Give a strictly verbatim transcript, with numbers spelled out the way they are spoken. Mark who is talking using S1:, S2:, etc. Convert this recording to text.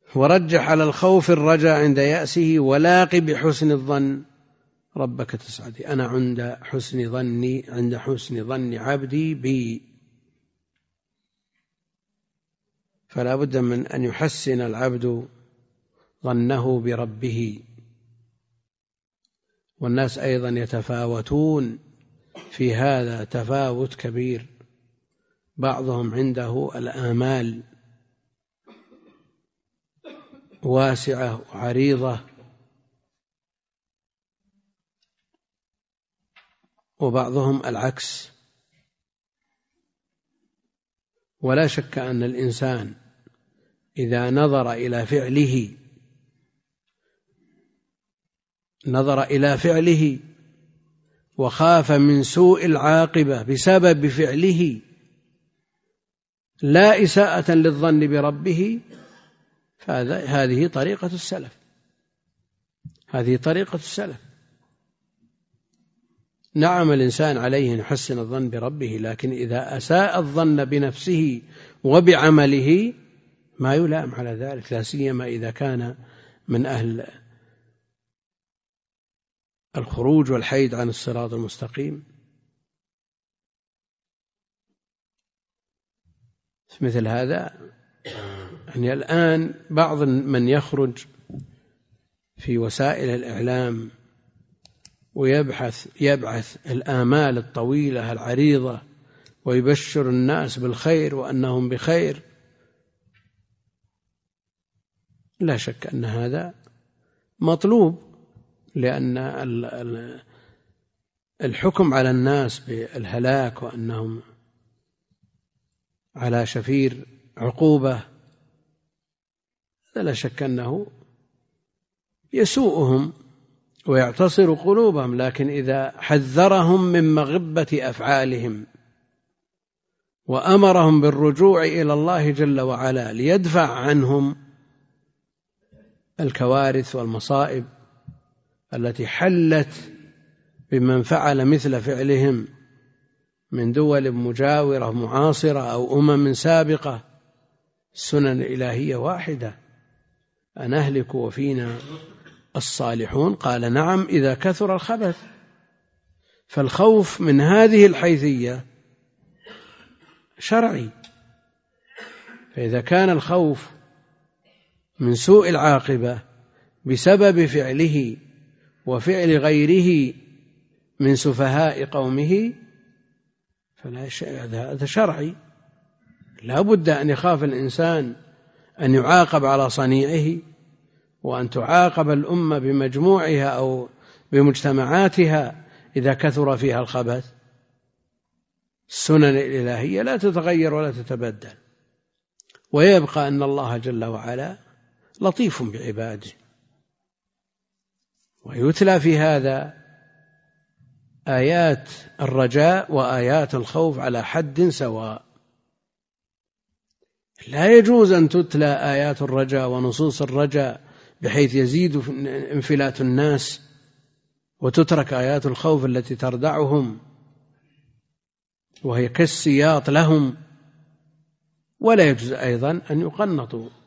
S1: ورجح على الخوف الرجاء عند يأسه ولاق بحسن الظن ربك تسعدي. أنا عند حسن ظني عند حسن ظن عبدي بي. فلا بد من أن يحسن العبد ظنه بربه. والناس أيضا يتفاوتون في هذا تفاوت كبير. بعضهم عنده الآمال واسعة وعريضة، وبعضهم العكس. ولا شك أن الإنسان إذا نظر إلى فعله نظر إلى فعله وخاف من سوء العاقبة بسبب فعله لا إساءة للظن بربه، فهذه طريقة السلف هذه طريقة السلف. نعم الإنسان عليه أن يحسن الظن بربه، لكن إذا أساء الظن بنفسه وبعمله ما يلام على ذلك، لا سيما إذا كان من أهل الخروج والحيد عن الصراط المستقيم. مثل هذا يعني الآن بعض من يخرج في وسائل الإعلام ويبحث يبعث الآمال الطويلة العريضة ويبشر الناس بالخير وأنهم بخير، لا شك أن هذا مطلوب، لأن الحكم على الناس بالهلاك وأنهم على شفير عقوبة لا شك أنه يسوءهم ويعتصر قلوبهم. لكن إذا حذرهم من مغبة أفعالهم وأمرهم بالرجوع إلى الله جل وعلا ليدفع عنهم الكوارث والمصائب التي حلت بمن فعل مثل فعلهم من دول مجاورة معاصرة أو أمم سابقة، السنن الإلهية واحدة: أن أهلك وفينا الصالحون. قال: نعم إذا كثر الخبث. فالخوف من هذه الحيثية شرعي. فإذا كان الخوف من سوء العاقبة بسبب فعله وفعل غيره من سفهاء قومه فلا هذا شرعي. لا بد أن يخاف الإنسان أن يعاقب على صنيعه، وأن تعاقب الأمة بمجموعها أو بمجتمعاتها إذا كثر فيها الخبث. السنن الإلهية لا تتغير ولا تتبدل، ويبقى أن الله جل وعلا لطيف بعباده. ويتلى في هذا آيات الرجاء وآيات الخوف على حد سواء. لا يجوز أن تتلى آيات الرجاء ونصوص الرجاء بحيث يزيد انفلات الناس، وتترك آيات الخوف التي تردعهم وهي كالسياط لهم. ولا يجوز أيضا أن يقنطوا